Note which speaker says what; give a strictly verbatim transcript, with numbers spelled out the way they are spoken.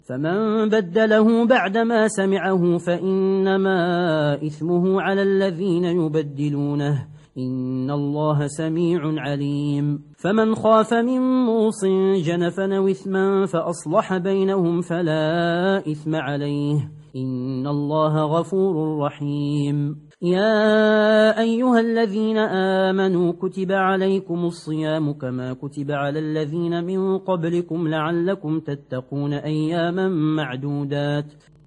Speaker 1: فمن بدله بعدما سمعه فإنما إثمه على الذين يبدلونه إن الله سميع عليم. فمن خاف من موص جنفا أو إثما فأصلح بينهم فلا إثم عليه إن الله غفور رحيم. يا أيها الذين آمنوا كتب عليكم الصيام كما كتب على الذين من قبلكم لعلكم تتقون أياما معدودات